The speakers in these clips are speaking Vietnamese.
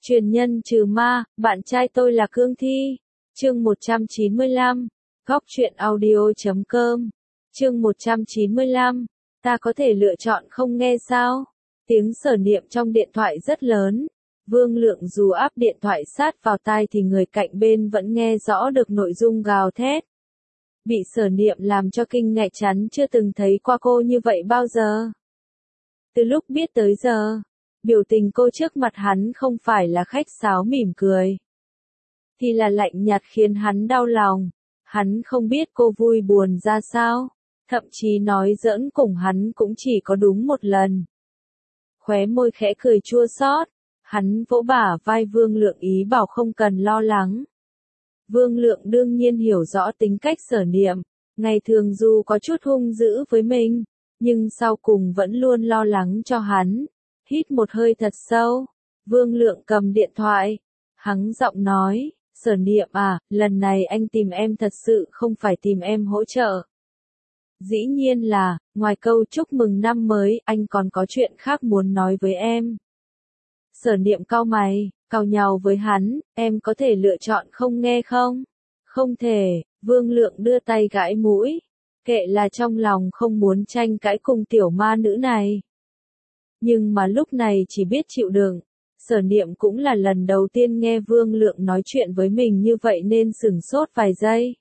Truyền nhân trừ ma, bạn trai tôi là Cương Thi. Chương 195. Góc truyện audio.com. Chương 195. Ta có thể lựa chọn không nghe sao? Tiếng Sở Niệm trong điện thoại rất lớn. Vương Lượng dù áp điện thoại sát vào tai thì người cạnh bên vẫn nghe rõ được nội dung gào thét. Bị Sở Niệm làm cho kinh ngạc, chắn chưa từng thấy qua cô như vậy bao giờ. Từ lúc biết tới giờ, biểu tình cô trước mặt hắn không phải là khách sáo mỉm cười, thì là lạnh nhạt khiến hắn đau lòng. Hắn không biết cô vui buồn ra sao, thậm chí nói giỡn cùng hắn cũng chỉ có đúng một lần. Khóe môi khẽ cười chua xót, hắn vỗ bả vai Vương Lượng ý bảo không cần lo lắng. Vương Lượng đương nhiên hiểu rõ tính cách Sở Niệm, ngày thường dù có chút hung dữ với mình, nhưng sau cùng vẫn luôn lo lắng cho hắn. Hít một hơi thật sâu, Vương Lượng cầm điện thoại, hắng giọng nói, Sở Niệm à, lần này anh tìm em thật sự không phải tìm em hỗ trợ. Dĩ nhiên là, ngoài câu chúc mừng năm mới, anh còn có chuyện khác muốn nói với em. Sở Niệm cau mày, cau nhàu với hắn, em có thể lựa chọn không nghe không? Không thể, Vương Lượng đưa tay gãi mũi, kệ là trong lòng không muốn tranh cãi cùng tiểu ma nữ này. Nhưng mà lúc này chỉ biết chịu đựng. Sở Niệm cũng là lần đầu tiên nghe Vương Lượng nói chuyện với mình như vậy nên sửng sốt vài giây.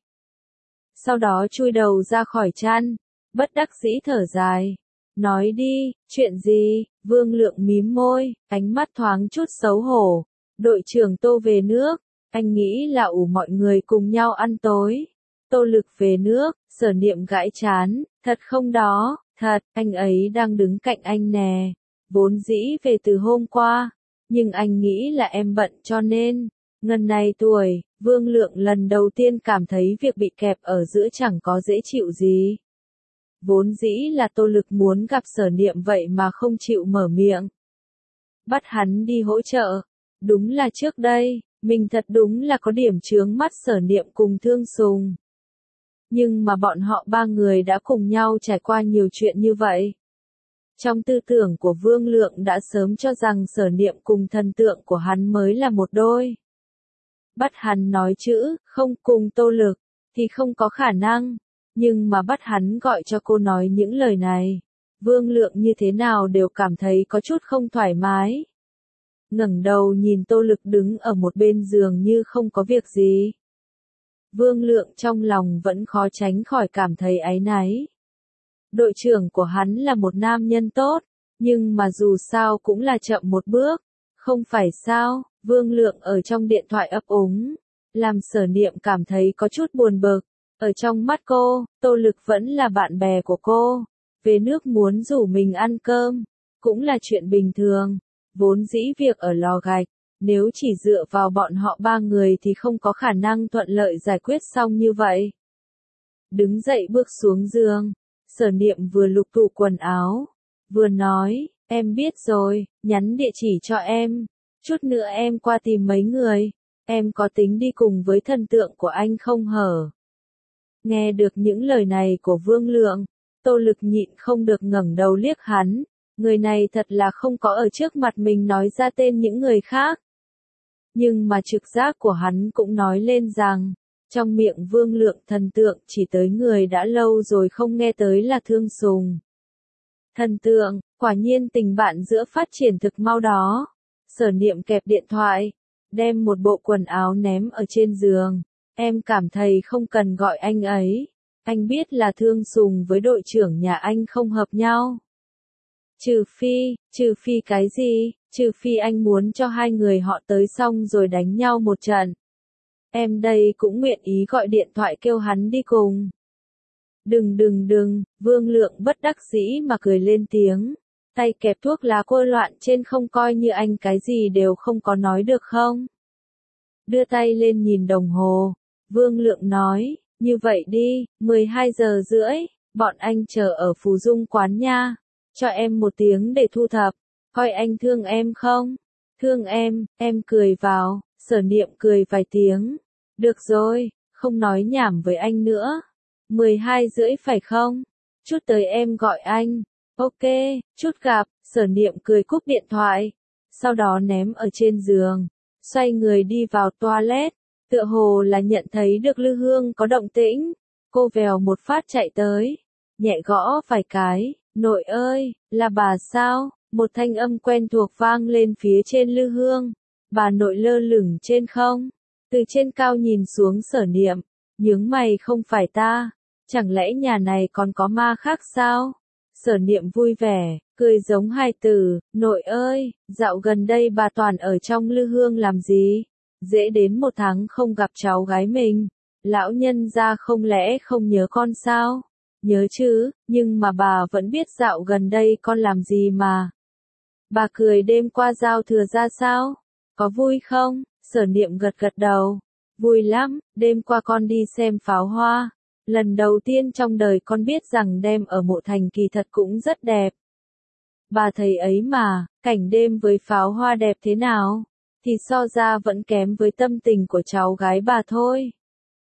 Sau đó chui đầu ra khỏi chăn, bất đắc dĩ thở dài. Nói đi, chuyện gì? Vương Lượng mím môi, ánh mắt thoáng chút xấu hổ. Đội trưởng Tô về nước, anh nghĩ là ủ mọi người cùng nhau ăn tối. Tô Lực về nước, Sở Niệm gãi chán, thật không đó, thật, anh ấy đang đứng cạnh anh nè. Vốn dĩ về từ hôm qua, nhưng anh nghĩ là em bận cho nên, ngần này tuổi, Vương Lượng lần đầu tiên cảm thấy việc bị kẹp ở giữa chẳng có dễ chịu gì. Vốn dĩ là Tô Lực muốn gặp Sở Niệm vậy mà không chịu mở miệng. Bắt hắn đi hỗ trợ, đúng là trước đây, mình thật đúng là có điểm chướng mắt Sở Niệm cùng Thương Sùng. Nhưng mà bọn họ ba người đã cùng nhau trải qua nhiều chuyện như vậy. Trong tư tưởng của Vương Lượng đã sớm cho rằng Sở Niệm cùng thần tượng của hắn mới là một đôi. Bắt hắn nói chữ, không cùng Tô Lực, thì không có khả năng. Nhưng mà bắt hắn gọi cho cô nói những lời này, Vương Lượng như thế nào đều cảm thấy có chút không thoải mái. Ngẩng đầu nhìn Tô Lực đứng ở một bên giường như không có việc gì. Vương Lượng trong lòng vẫn khó tránh khỏi cảm thấy áy náy. Đội trưởng của hắn là một nam nhân tốt, nhưng mà dù sao cũng là chậm một bước, không phải sao? Vương Lượng ở trong điện thoại ấp úng, làm Sở Niệm cảm thấy có chút buồn bực. Ở trong mắt cô, Tô Lực vẫn là bạn bè của cô, về nước muốn rủ mình ăn cơm, cũng là chuyện bình thường. Vốn dĩ việc ở lò gạch, nếu chỉ dựa vào bọn họ ba người thì không có khả năng thuận lợi giải quyết xong như vậy. Đứng dậy bước xuống giường, Sở Niệm vừa lục tủ quần áo, vừa nói, em biết rồi, nhắn địa chỉ cho em, chút nữa em qua tìm mấy người, em có tính đi cùng với thần tượng của anh không hở? Nghe được những lời này của Vương Lượng, Tô Lực nhịn không được ngẩng đầu liếc hắn, người này thật là không có ở trước mặt mình nói ra tên những người khác. Nhưng mà trực giác của hắn cũng nói lên rằng, trong miệng Vương Lượng thần tượng chỉ tới người đã lâu rồi không nghe tới là Thương Sùng. Thần tượng, quả nhiên tình bạn giữa phát triển thực mau đó. Sở Niệm kẹp điện thoại, đem một bộ quần áo ném ở trên giường. Em cảm thấy không cần gọi anh ấy. Anh biết là Thương Sùng với đội trưởng nhà anh không hợp nhau. Trừ phi cái gì? Trừ phi anh muốn cho hai người họ tới xong rồi đánh nhau một trận. Em đây cũng nguyện ý gọi điện thoại kêu hắn đi cùng. Đừng, Vương Lượng bất đắc dĩ mà cười lên tiếng. Tay kẹp thuốc lá cô loạn trên không coi như anh cái gì đều không có nói được không? Đưa tay lên nhìn đồng hồ. Vương Lượng nói, như vậy đi, 12 giờ rưỡi, bọn anh chờ ở Phú Dung quán nha. Cho em một tiếng để thu thập, coi anh thương em không? Thương em cười vào, Sở Niệm cười vài tiếng. Được rồi, không nói nhảm với anh nữa. 12 rưỡi phải không? Chút tới em gọi anh. Ok, chút gặp, Sở Niệm cười cúp điện thoại. sau đó ném ở trên giường, xoay người đi vào toilet, tựa hồ là nhận thấy được Lư Hương có động tĩnh, cô vèo một phát chạy tới, nhẹ gõ vài cái, nội ơi, là bà sao? Một thanh âm quen thuộc vang lên phía trên Lư Hương, bà nội lơ lửng trên không, từ trên cao nhìn xuống Sở Niệm, nhướng mày không phải ta, chẳng lẽ nhà này còn có ma khác sao? Sở Niệm vui vẻ, cười giống hài tử, nội ơi, dạo gần đây bà toàn ở trong Lư Hương làm gì? Dễ đến 1 tháng không gặp cháu gái mình, lão nhân gia không lẽ không nhớ con sao? Nhớ chứ, nhưng mà bà vẫn biết dạo gần đây con làm gì mà. Bà cười đêm qua giao thừa ra sao? Có vui không? Sở Niệm gật gật đầu. Vui lắm, đêm qua con đi xem pháo hoa. Lần đầu tiên trong đời con biết rằng đêm ở Mộ Thành kỳ thật cũng rất đẹp. Bà thấy ấy mà, cảnh đêm với pháo hoa đẹp thế nào? Thì so ra vẫn kém với tâm tình của cháu gái bà thôi.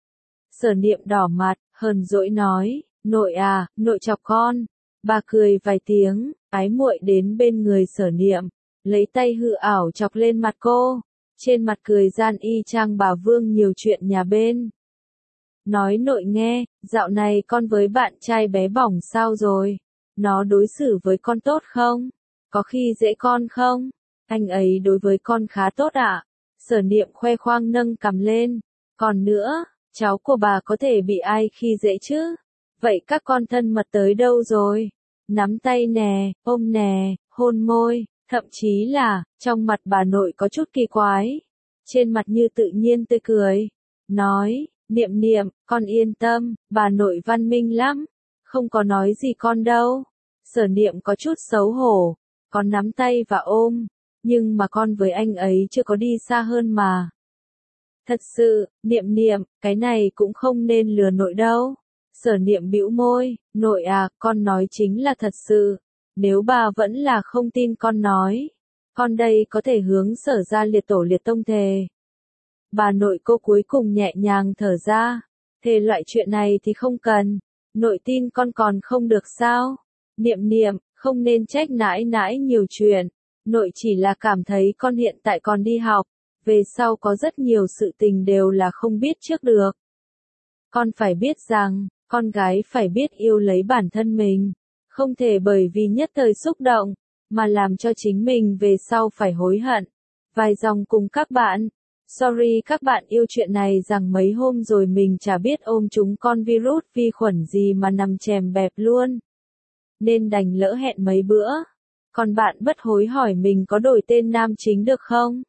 Sở Niệm đỏ mặt, hờn dỗi nói, nội à, nội chọc con. Bà cười vài tiếng, ái muội đến bên người Sở Niệm, lấy tay hư ảo chọc lên mặt cô, trên mặt cười gian y chang bà Vương nhiều chuyện nhà bên. Nói nội nghe, dạo này con với bạn trai bé bỏng sao rồi? Nó đối xử với con tốt không? Có khi dễ con không? Anh ấy đối với con khá tốt ạ. Sở Niệm khoe khoang nâng cằm lên. Còn nữa, cháu của bà có thể bị ai khi dễ chứ? Vậy các con thân mật tới đâu rồi? Nắm tay nè, ôm nè, hôn môi, thậm chí là, trong mặt bà nội có chút kỳ quái. Trên mặt như tự nhiên tươi cười. Nói, Niệm Niệm, con yên tâm, bà nội văn minh lắm. Không có nói gì con đâu. Sở Niệm có chút xấu hổ. Con nắm tay và ôm. Nhưng mà con với anh ấy chưa có đi xa hơn mà. Thật sự, Niệm Niệm, cái này cũng không nên lừa nội đâu. Sở Niệm bĩu môi, nội à, con nói chính là thật sự. Nếu bà vẫn là không tin con nói, con đây có thể hướng Sở ra liệt tổ liệt tông thề. Bà nội cô cuối cùng nhẹ nhàng thở ra, thề loại chuyện này thì không cần, nội tin con còn không được sao? Niệm Niệm, không nên trách nãi nãi nhiều chuyện, nội chỉ là cảm thấy con hiện tại còn đi học, về sau có rất nhiều sự tình đều là không biết trước được. Con phải biết rằng, con gái phải biết yêu lấy bản thân mình, không thể bởi vì nhất thời xúc động, mà làm cho chính mình về sau phải hối hận. Vài dòng cùng các bạn. Sorry các bạn yêu chuyện này rằng mấy hôm rồi mình chả biết ôm chúng con virus vi khuẩn gì mà nằm chèm bẹp luôn. Nên đành lỡ hẹn mấy bữa. Còn bạn bất hối hỏi mình có đổi tên nam chính được không?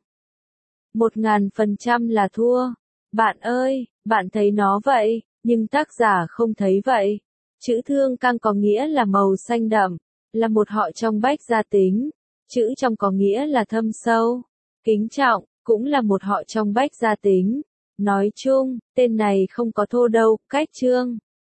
1000% là thua. Bạn ơi, bạn thấy nó vậy, nhưng tác giả không thấy vậy. Chữ Thương Cang có nghĩa là màu xanh đậm, là một họ trong Bách gia tính. Chữ Trong có nghĩa là thâm sâu, kính trọng, cũng là một họ trong Bách gia tính. Nói chung, tên này không có thô đâu, cách chương.